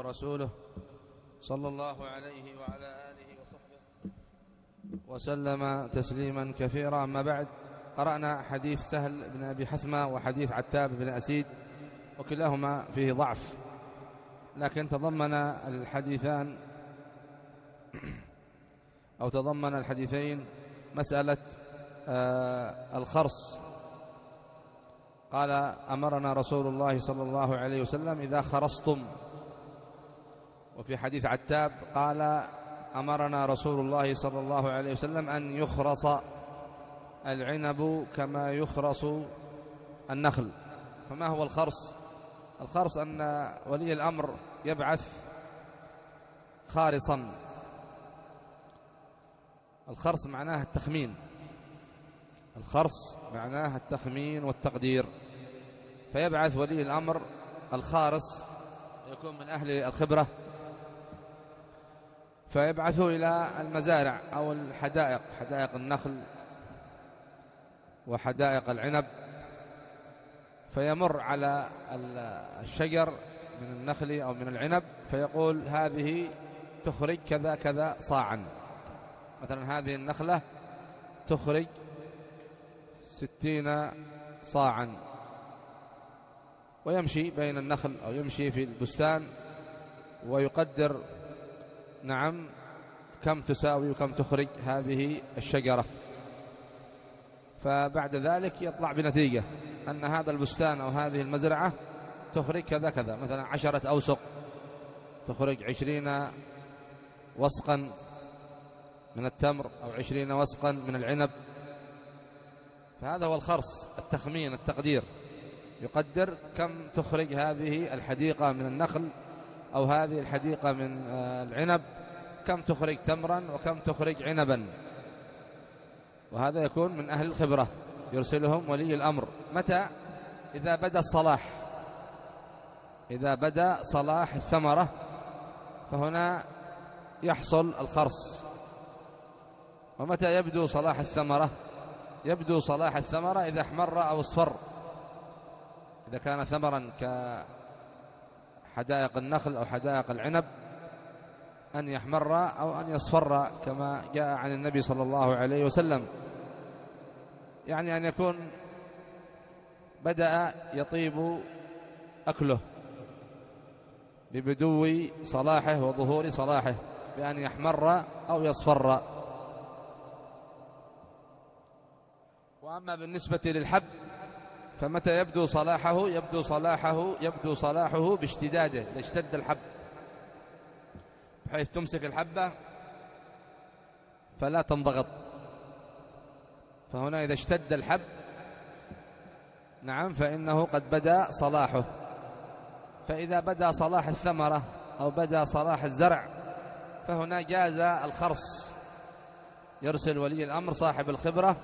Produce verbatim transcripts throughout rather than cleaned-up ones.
ورسوله صلى الله عليه وعلى آله وصحبه وسلم تسليما كثيرا. أما بعد، قرأنا حديث سهل بن أبي حثمة وحديث عتاب بن أسيد، وكلاهما فيه ضعف، لكن تضمن الحديثان أو تضمن الحديثين مسألة آه الخرص. قال: أمرنا رسول الله صلى الله عليه وسلم إذا خرصتم. وفي حديث عتاب قال: أمرنا رسول الله صلى الله عليه وسلم أن يخرص العنب كما يخرص النخل. فما هو الخرص؟ الخرص أن ولي الأمر يبعث خارصا. الخرص معناه التخمين، الخرص معناه التخمين والتقدير. فيبعث ولي الأمر الخارص، يكون من أهل الخبرة، فيبعثه إلى المزارع أو الحدائق، حدائق النخل وحدائق العنب، فيمر على الشجر من النخل أو من العنب فيقول: هذه تخرج كذا كذا صاعا. مثلا هذه النخلة تخرج ستين صاعا، ويمشي بين النخل أو يمشي في البستان ويقدر نعم كم تساوي وكم تخرج هذه الشجرة. فبعد ذلك يطلع بنتيجة أن هذا البستان أو هذه المزرعة تخرج كذا كذا، مثلا عشرة أوسق، تخرج عشرين وسقا من التمر أو عشرين وسقا من العنب. فهذا هو الخرص، التخمين، التقدير. يقدر كم تخرج هذه الحديقة من النخل أو هذه الحديقة من العنب، كم تخرج تمرا وكم تخرج عنبا. وهذا يكون من أهل الخبرة، يرسلهم ولي الأمر. متى؟ إذا بدأ الصلاح، إذا بدأ صلاح الثمرة فهنا يحصل الخرص. ومتى يبدو صلاح الثمرة؟ يبدو صلاح الثمرة إذا احمر أو اصفر. إذا كان ثمرا كحدائق النخل أو حدائق العنب، أن يحمر أو أن يصفر كما جاء عن النبي صلى الله عليه وسلم، يعني أن يكون بدأ يطيب أكله ببدو صلاحه وظهور صلاحه، بأن يحمر أو يصفر. وأما بالنسبة للحب فمتى يبدو صلاحه؟ يبدو صلاحه يبدو صلاحه باشتداده، إذا اشتد الحب بحيث تمسك الحبة فلا تنضغط. فهنا إذا اشتد الحب نعم فإنه قد بدأ صلاحه. فإذا بدأ صلاح الثمرة أو بدأ صلاح الزرع فهنا جاز الخرص. يرسل ولي الأمر صاحب الخبرة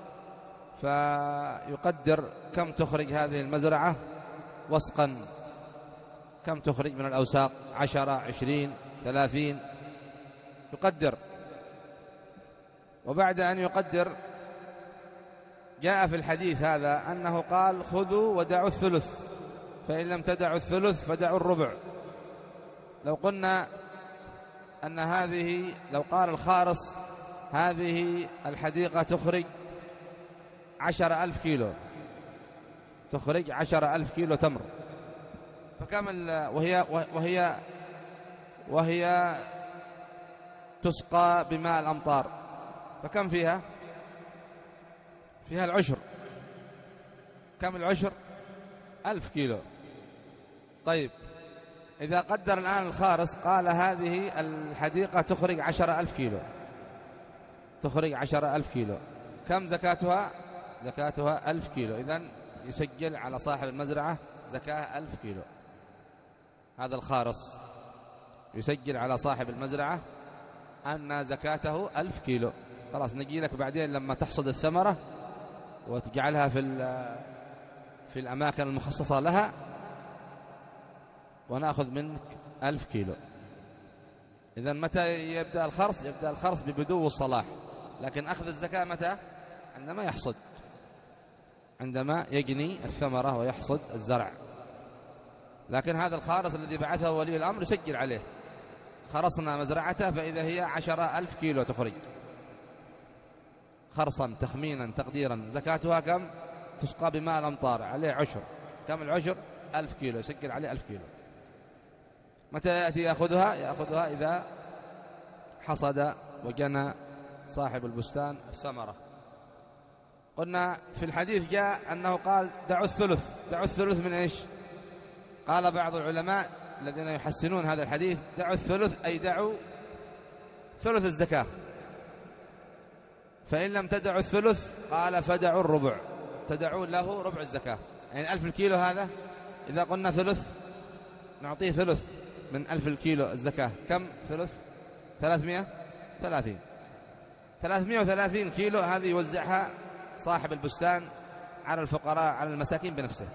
فيقدر كم تخرج هذه المزرعة وسقا، كم تخرج من الأوساق، عشرة، عشرين، ثلاثين، يقدر. وبعد أن يقدر جاء في الحديث هذا أنه قال: خذوا ودعوا الثلث، فإن لم تدعوا الثلث فدعوا الربع. لو قلنا أن هذه، لو قال الخارص هذه الحديقة تخرج عشر ألف كيلو، تخرج عشر ألف كيلو تمر، فكم وهي وهي وهي تسقى بماء الأمطار، فكم فيها؟ فيها العشر. كم العشر؟ ألف كيلو. طيب إذا قدر الآن الخارص قال هذه الحديقة تخرج عشر ألف كيلو، تخرج عشر ألف كيلو، كم زكاتها؟ زكاتها ألف كيلو. إذن يسجل على صاحب المزرعة زكاة ألف كيلو. هذا الخارص يسجل على صاحب المزرعة أن زكاته ألف كيلو. خلاص نجي لك بعدين لما تحصد الثمرة وتجعلها في في الأماكن المخصصة لها ونأخذ منك ألف كيلو. إذن متى يبدأ الخرص؟ يبدأ الخرص ببدو الصلاح، لكن أخذ الزكاة متى؟ عندما يحصد، عندما يجني الثمرة ويحصد الزرع. لكن هذا الخارص الذي بعثه ولي الأمر يسجل عليه خرصنا مزرعته فإذا هي عشرة ألف كيلو تخرج خرصا تخمينا تقديرا، زكاتها كم؟ تسقى بماء الأمطار، عليه عشر. كم العشر؟ ألف كيلو، يسجل عليه ألف كيلو. متى يأتي يأخذها؟ يأخذها إذا حصد وجنى صاحب البستان الثمرة. قلنا في الحديث جاء أنه قال دعوا الثلث. دعوا الثلث من إيش؟ قال بعض العلماء الذين يحسنون هذا الحديث دعوا الثلث أي دعوا ثلث الزكاة، فإن لم تدعوا الثلث قال فدعوا الربع، تدعون له ربع الزكاة. يعني ألف الكيلو هذا إذا قلنا ثلث نعطيه ثلث من ألف الكيلو الزكاة، كم ثلث؟ ثلاثمائة وثلاثين. ثلاثمائة وثلاثين كيلو هذه يوزعها صاحب البستان على الفقراء على المساكين بنفسه،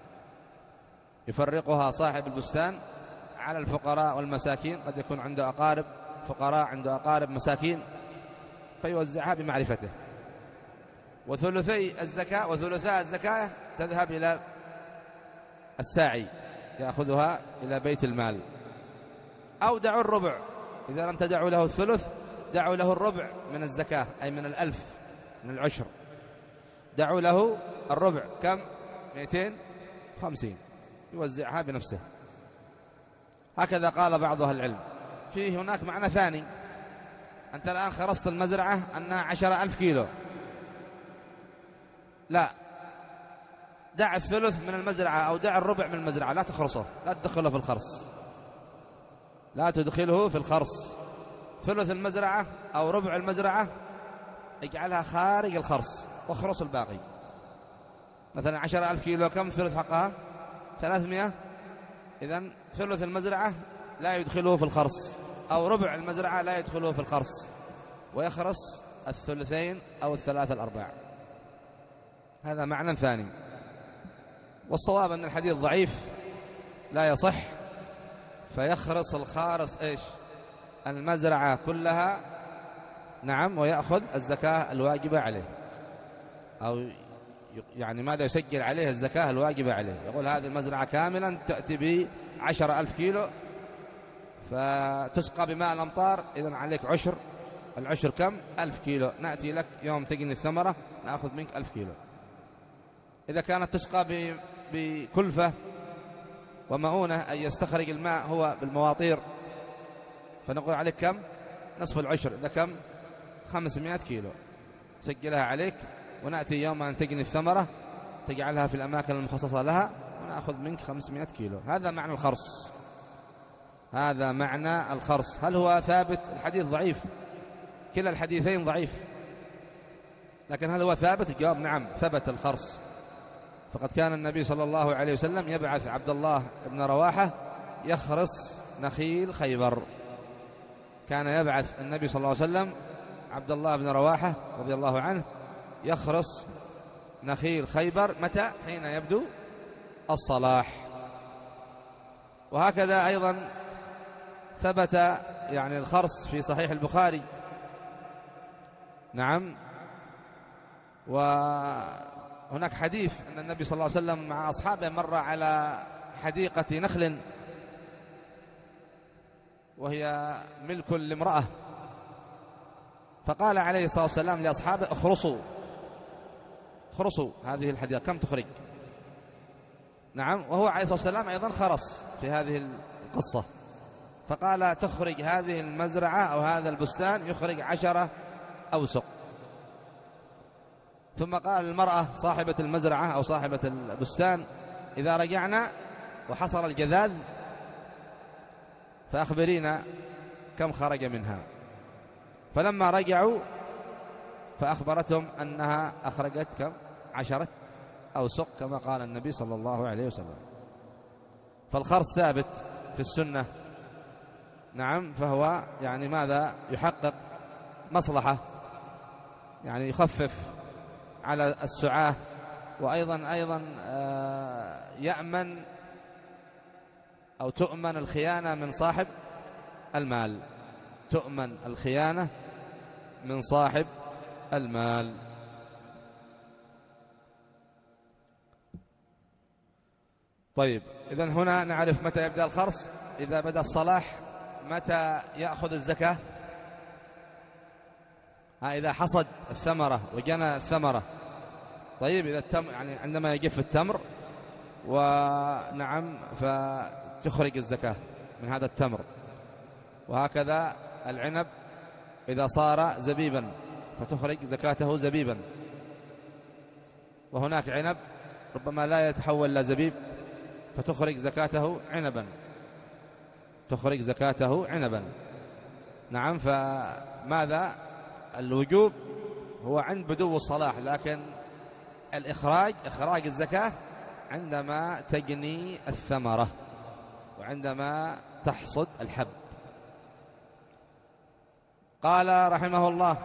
يفرقها صاحب البستان على الفقراء والمساكين، قد يكون عنده أقارب فقراء عنده أقارب مساكين فيوزعها بمعرفته. وثلثي الزكاة وثلثاء الزكاة تذهب إلى الساعي يأخذها إلى بيت المال. أو دعوا الربع، إذا لم تدعوا له الثلث دعوا له الربع من الزكاة أي من الألف من العشر، دعوا له الربع كم؟ مئتين وخمسين، يوزعها بنفسه. هكذا قال بعض أهل العلم. فيه هناك معنى ثاني، أنت الآن خرصت المزرعة أنها عشرة ألف كيلو، لا، دع الثلث من المزرعة أو دع الربع من المزرعة، لا تخرصه، لا تدخله في الخرص، لا تدخله في الخرص. ثلث المزرعة أو ربع المزرعة اجعلها خارج الخرص واخرص الباقي. مثلا عشرة ألف كيلو كم ثلث حقها؟ ثلاثمائة. إذن ثلث المزرعة لا يدخله في الخرص، أو ربع المزرعة لا يدخله في الخرص، ويخرص الثلثين أو الثلاثة الأرباع. هذا معنى ثاني. والصواب أن الحديث ضعيف لا يصح، فيخرص الخارص إيش؟ المزرعة كلها، نعم، ويأخذ الزكاة الواجبة عليه، أو يعني ماذا يسجل عليه الزكاة الواجبة عليه. يقول هذه المزرعة كاملا تأتي بعشرة ألف كيلو فتسقى بماء الأمطار، إذن عليك عشر. العشر كم؟ ألف كيلو. نأتي لك يوم تجني الثمرة نأخذ منك ألف كيلو. إذا كانت تسقى بكلفة ومؤونة أن يستخرج الماء هو بالمواطير فنقول عليك كم؟ نصف العشر. إذا كم؟ خمسمائة كيلو سجلها عليك، ونأتي يوم أن تجني الثمرة تجعلها في الأماكن المخصصة لها ونأخذ منك خمسمائة كيلو. هذا معنى الخرص، هذا معنى الخرص. هل هو ثابت؟ الحديث ضعيف، كلا الحديثين ضعيف، لكن هل هو ثابت؟ الجواب نعم، ثبت الخرص. فقد كان النبي صلى الله عليه وسلم يبعث عبد الله بن رواحة يخرص نخيل خيبر. كان يبعث النبي صلى الله عليه وسلم عبد الله بن رواحة رضي الله عنه يخرص نخيل خيبر. متى؟ حين يبدو الصلاح. وهكذا أيضا ثبت يعني الخرص في صحيح البخاري، نعم. وهناك حديث أن النبي صلى الله عليه وسلم مع أصحابه مر على حديقة نخل وهي ملك لامرأة، فقال عليه الصلاة والسلام لأصحابه اخرصوا اخرصوا هذه الحديقة كم تخرج؟ نعم. وهو عليه الصلاة والسلام أيضا خرص في هذه القصة، فقال تخرج هذه المزرعة أو هذا البستان يخرج عشرة أوسق. ثم قال المرأة صاحبة المزرعة أو صاحبة البستان إذا رجعنا وحصل الجذاذ فأخبرينا كم خرج منها. فلما رجعوا فأخبرتهم أنها أخرجت كم؟ عشرة أوسق كما قال النبي صلى الله عليه وسلم. فالخرص ثابت في السنة، نعم. فهو يعني ماذا؟ يحقق مصلحة، يعني يخفف على السعاة، وأيضا أيضا يأمن أو تؤمن الخيانة من صاحب المال، تؤمن الخيانة من صاحب المال. طيب، إذن هنا نعرف متى يبدأ الخرص. إذا بدأ الصلاح متى يأخذ الزكاة؟ ها إذا حصد الثمرة وجنى الثمرة. طيب إذا التمر يعني عندما يجف التمر ونعم فتخرج الزكاة من هذا التمر. وهكذا العنب إذا صار زبيبا فتخرج زكاته زبيبا. وهناك عنب ربما لا يتحول إلى زبيب فتخرج زكاته عنبا، تخرج زكاته عنبا. نعم. فماذا الوجوب هو عند بدو الصلاح، لكن الإخراج إخراج الزكاة عندما تجني الثمرة وعندما تحصد الحب. قال رحمه الله: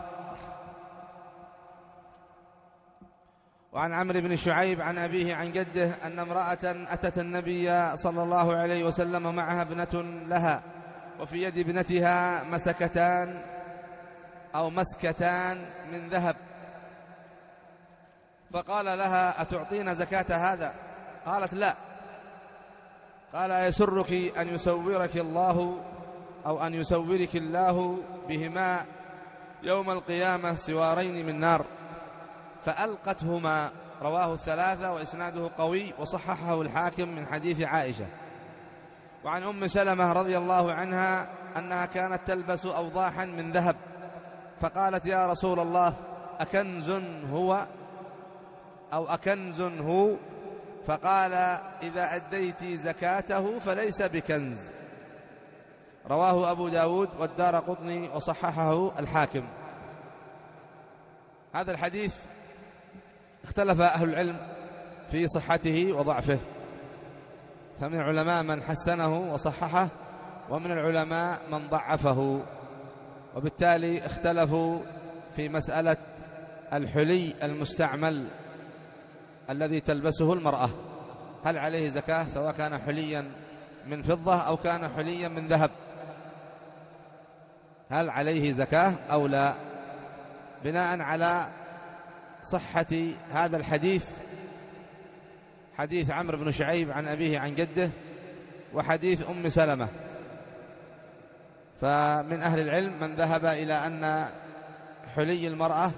وعن عمرو بن شعيب عن أبيه عن جده أن امرأة أتت النبي صلى الله عليه وسلم معها ابنة لها وفي يد ابنتها مسكتان أو مسكتان من ذهب، فقال لها: أتعطين زكاة هذا؟ قالت: لا. قال: أيسرك أن يسورك الله أو أن يسورك الله بهما يوم القيامة سوارين من نار؟ فألقتهما. رواه الثلاثة وإسناده قوي وصححه الحاكم من حديث عائشة. وعن أم سلمة رضي الله عنها أنها كانت تلبس أوضاحا من ذهب، فقالت: يا رسول الله، أكنز هو أو أكنز هو؟ فقال: إذا أديت زكاته فليس بكنز. رواه أبو داود والدارقطني وصححه الحاكم. هذا الحديث اختلف أهل العلم في صحته وضعفه، فمن العلماء من حسنه وصححه ومن العلماء من ضعفه، وبالتالي اختلفوا في مسألة الحلي المستعمل الذي تلبسه المرأة، هل عليه زكاة سواء كان حليا من فضة أو كان حليا من ذهب، هل عليه زكاة أو لا؟ بناء على صحة هذا الحديث، حديث عمرو بن شعيب عن أبيه عن جده وحديث أم سلمة، فمن أهل العلم من ذهب إلى أن حلي المرأة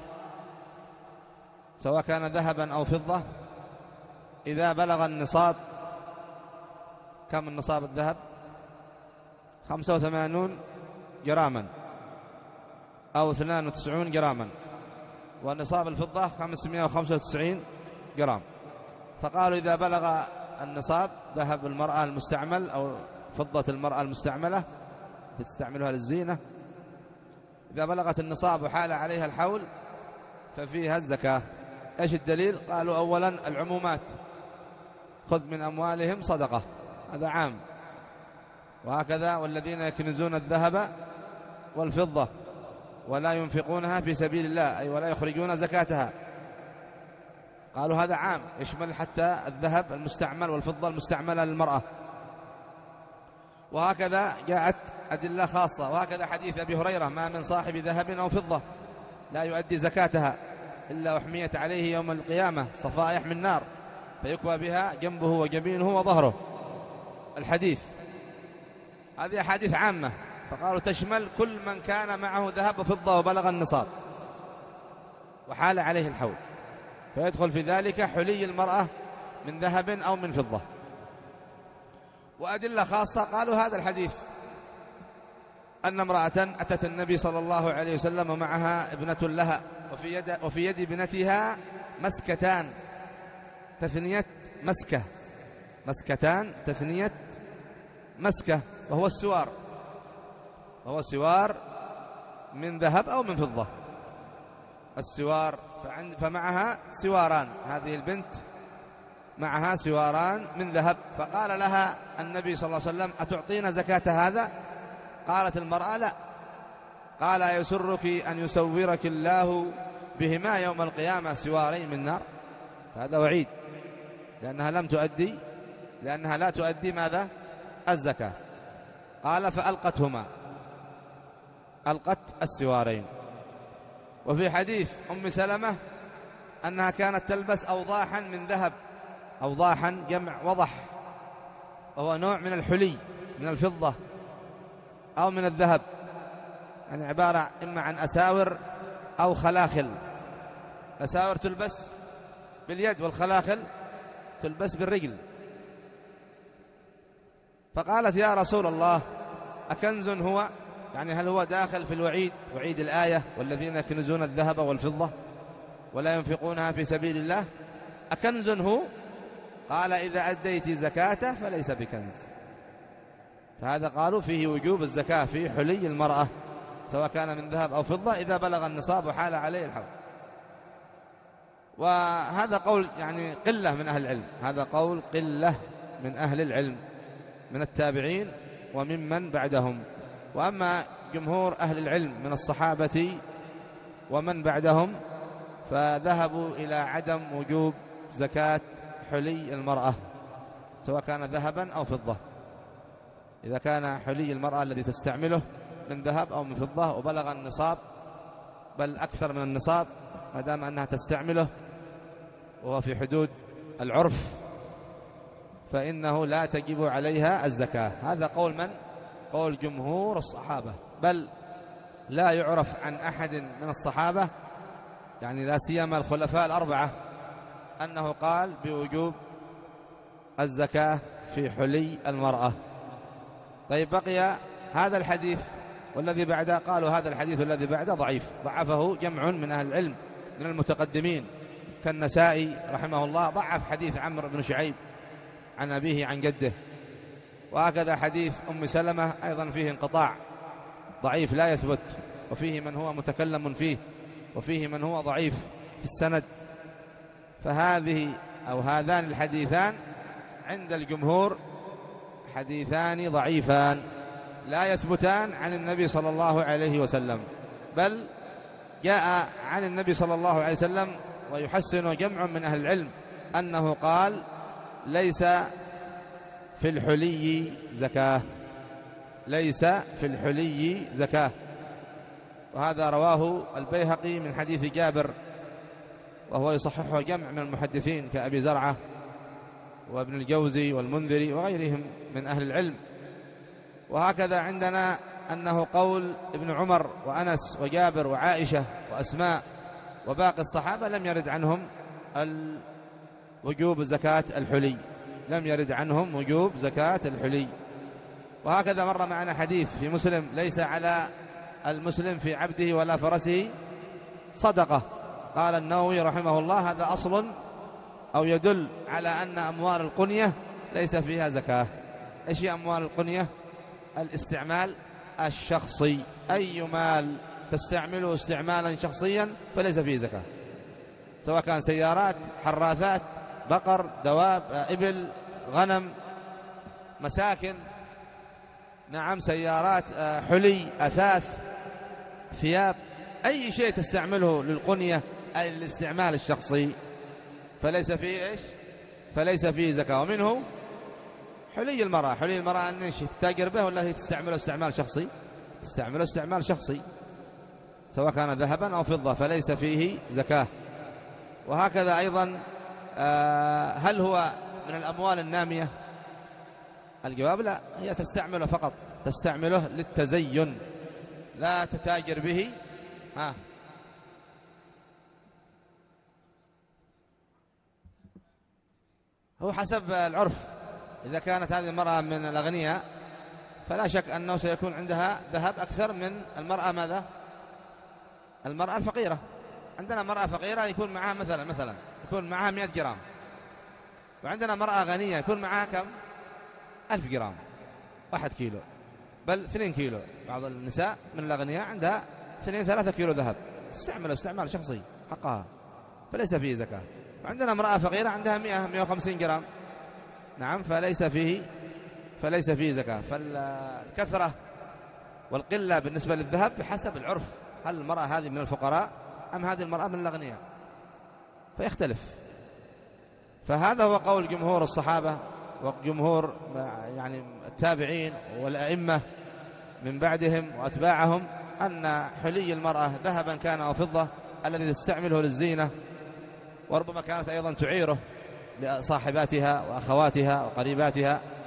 سواء كان ذهبا أو فضة إذا بلغ النصاب، كم النصاب الذهب؟ خمسة وثمانون جراما أو اثنان وتسعون جراما، ونصاب الفضة خمسمائة وخمسة وتسعين جرام. فقالوا إذا بلغ النصاب ذهب المرأة المستعمل أو فضة المرأة المستعملة تستعملها للزينة، إذا بلغت النصاب وحال عليها الحول ففيها الزكاة. إيش الدليل؟ قالوا أولا العمومات، خذ من أموالهم صدقة، هذا عام، وهكذا والذين يكنزون الذهب والفضة ولا ينفقونها في سبيل الله، أي ولا يخرجون زكاتها، قالوا هذا عام يشمل حتى الذهب المستعمل والفضة المستعملة للمرأة. وهكذا جاءت أدلة خاصة، وهكذا حديث أبي هريرة: ما من صاحب ذهب أو فضة لا يؤدي زكاتها إلا أحميت عليه يوم القيامة صفائح من نار فيكوى بها جنبه وجبينه وظهره. الحديث هذه أحاديث عامة، فقالوا تشمل كل من كان معه ذهب وفضة وبلغ النصاب وحال عليه الحول، فيدخل في ذلك حلي المرأة من ذهب أو من فضة. وأدلة خاصة قالوا هذا الحديث أن امرأة أتت النبي صلى الله عليه وسلم ومعها ابنة لها وفي يد, وفي يد ابنتها مسكتان، تثنية مسكة، مسكتان تثنية مسكة، وهو السوار، وهو سوار من ذهب أو من فضة، السوار. فمعها سواران، هذه البنت معها سواران من ذهب. فقال لها النبي صلى الله عليه وسلم: أتعطين زكاة هذا؟ قالت المرأة: لا. قال: يسرك أن يسورك الله بهما يوم القيامة سوارين من نار؟ هذا وعيد، لأنها لم تؤدي، لأنها لا تؤدي ماذا؟ الزكاة. قال: فألقتهما، ألقت السوارين. وفي حديث أم سلمة أنها كانت تلبس أوضاحا من ذهب، أوضاحا جمع وضح، وهو نوع من الحلي من الفضة أو من الذهب، يعني عبارة إما عن أساور أو خلاخل. الأساور تلبس باليد والخلاخل تلبس بالرجل. فقالت يا رسول الله أكنز هو؟ يعني هل هو داخل في الوعيد، وعيد الآية والذين يكنزون الذهب والفضة ولا ينفقونها في سبيل الله، أكنز هو؟ قال إذا أديت زكاته فليس بكنز. فهذا قالوا فيه وجوب الزكاة في حلي المرأة سواء كان من ذهب أو فضة إذا بلغ النصاب وحال عليه الحول. وهذا قول يعني قلة من أهل العلم، هذا قول قلة من أهل العلم من التابعين وممن بعدهم. وأما جمهور أهل العلم من الصحابة ومن بعدهم فذهبوا إلى عدم وجوب زكاة حلي المرأة سواء كان ذهبا أو فضة. إذا كان حلي المرأة الذي تستعمله من ذهب أو من فضة وبلغ النصاب بل أكثر من النصاب، ما دام أنها تستعمله وهو في حدود العرف فإنه لا تجب عليها الزكاة. هذا قول من؟ قول جمهور الصحابة، بل لا يعرف عن أحد من الصحابة يعني لا سيما الخلفاء الأربعة أنه قال بوجوب الزكاة في حلي المرأة. طيب بقي هذا الحديث والذي بعده، قالوا هذا الحديث الذي بعده ضعيف، ضعفه جمع من أهل العلم من المتقدمين كالنسائي رحمه الله، ضعف حديث عمرو بن شعيب عن أبيه عن جده. وهكذا حديث أم سلمة أيضا فيه انقطاع ضعيف لا يثبت، وفيه من هو متكلم فيه وفيه من هو ضعيف في السند. فهذه أو هذان الحديثان عند الجمهور حديثان ضعيفان لا يثبتان عن النبي صلى الله عليه وسلم، بل جاء عن النبي صلى الله عليه وسلم ويحسن جمع من أهل العلم أنه قال ليس في الحلي زكاة، ليس في الحلي زكاة. وهذا رواه البيهقي من حديث جابر وهو يصححه جمع من المحدثين كأبي زرعة وابن الجوزي والمنذري وغيرهم من أهل العلم. وهكذا عندنا أنه قول ابن عمر وأنس وجابر وعائشة وأسماء وباقي الصحابة لم يرد عنهم وجوب زكاة الحلي، لم يرد عنهم وجوب زكاة الحلي. وهكذا مر معنا حديث في مسلم ليس على المسلم في عبده ولا فرسه صدقة. قال النووي رحمه الله هذا أصل أو يدل على أن أموال القنية ليس فيها زكاة. إيش هي أموال القنية؟ الاستعمال الشخصي، أي مال تستعمله استعمالا شخصيا فليس فيه زكاة، سواء كان سيارات، حراثات، بقر، دواب، إبل، غنم، مساكن، نعم سيارات، حلي، أثاث، ثياب، أي شيء تستعمله للقنية أي الاستعمال الشخصي فليس فيه إيش؟ فليس فيه زكاة. ومنه حلي المرأة، حلي المرأة أن إيش تتاجر به ولا هي تستعمله استعمال شخصي؟ تستعمله استعمال شخصي سواء كان ذهبا أو فضة فليس فيه زكاة. وهكذا أيضا آه هل هو من الأموال النامية؟ الجواب لا، هي تستعمله فقط، تستعمله للتزين لا تتاجر به. ها هو حسب العرف، إذا كانت هذه المرأة من الأغنياء فلا شك أنه سيكون عندها ذهب أكثر من المرأة ماذا؟ المرأة الفقيرة. عندنا مرأة فقيرة يكون معها مثلا مثلا يكون معها مئة جرام، وعندنا مرأة غنية يكون معها كم؟ ألف جرام، واحد كيلو بل اثنين كيلو. بعض النساء من الأغنياء عندها اثنين ثلاثة كيلو ذهب تستعمل استعمال شخصي حقها فليس فيه زكاة. وعندنا امرأة فقيرة عندها مئة مئة وخمسين جرام، نعم فليس فيه فليس فيه زكاة. فالكثرة والقلة بالنسبة للذهب بحسب العرف، هل المرأة هذه من الفقراء أم هذه المرأة من الأغنياء فيختلف. فهذا هو قول جمهور الصحابة وجمهور يعني التابعين والأئمة من بعدهم وأتباعهم أن حلي المرأة ذهبا كان أو فضة الذي تستعمله للزينة، وربما كانت أيضا تعيره لصاحباتها وأخواتها وقريباتها،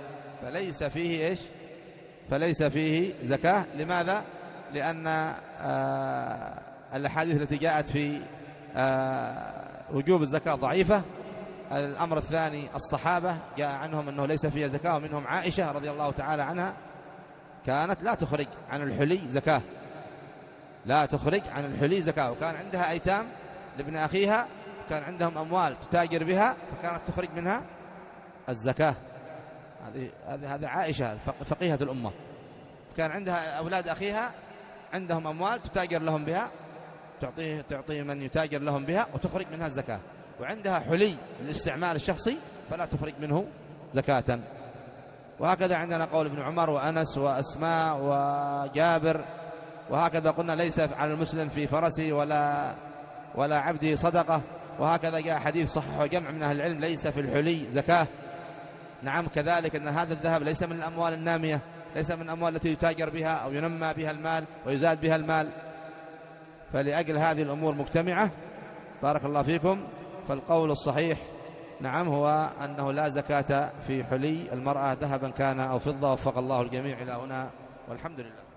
فليس فيه إيش؟ فليس فيه زكاة. لماذا؟ لأن آه الأحاديث التي جاءت في آه وجوب الزكاة ضعيفة. الأمر الثاني الصحابة جاء عنهم أنه ليس فيها زكاة، ومنهم عائشة رضي الله تعالى عنها كانت لا تخرج عن الحلي زكاة، لا تخرج عن الحلي زكاة، وكان عندها أيتام لابن أخيها، كان عندهم أموال تتاجر بها فكانت تخرج منها الزكاة. هذه هذه عائشة فقيهة الأمة، كان عندها أولاد أخيها عندهم أموال تتاجر لهم بها، تعطيه تعطي من يتاجر لهم بها وتخرج منها الزكاة، وعندها حلي للاستعمال الشخصي فلا تخرج منه زكاة. وهكذا عندنا قول ابن عمر وأنس وأسماء وجابر. وهكذا قلنا ليس على المسلم في فرسه ولا ولا عبده صدقة. وهكذا جاء حديث صححه جمع من أهل العلم ليس في الحلي زكاة. نعم، كذلك أن هذا الذهب ليس من الأموال النامية، ليس من الأموال التي يتاجر بها أو ينمى بها المال ويزاد بها المال. فلأجل هذه الأمور مجتمعة بارك الله فيكم، فالقول الصحيح نعم هو أنه لا زكاة في حلي المرأة ذهبا كان أو فضة. وفق الله الجميع إلى هنا والحمد لله.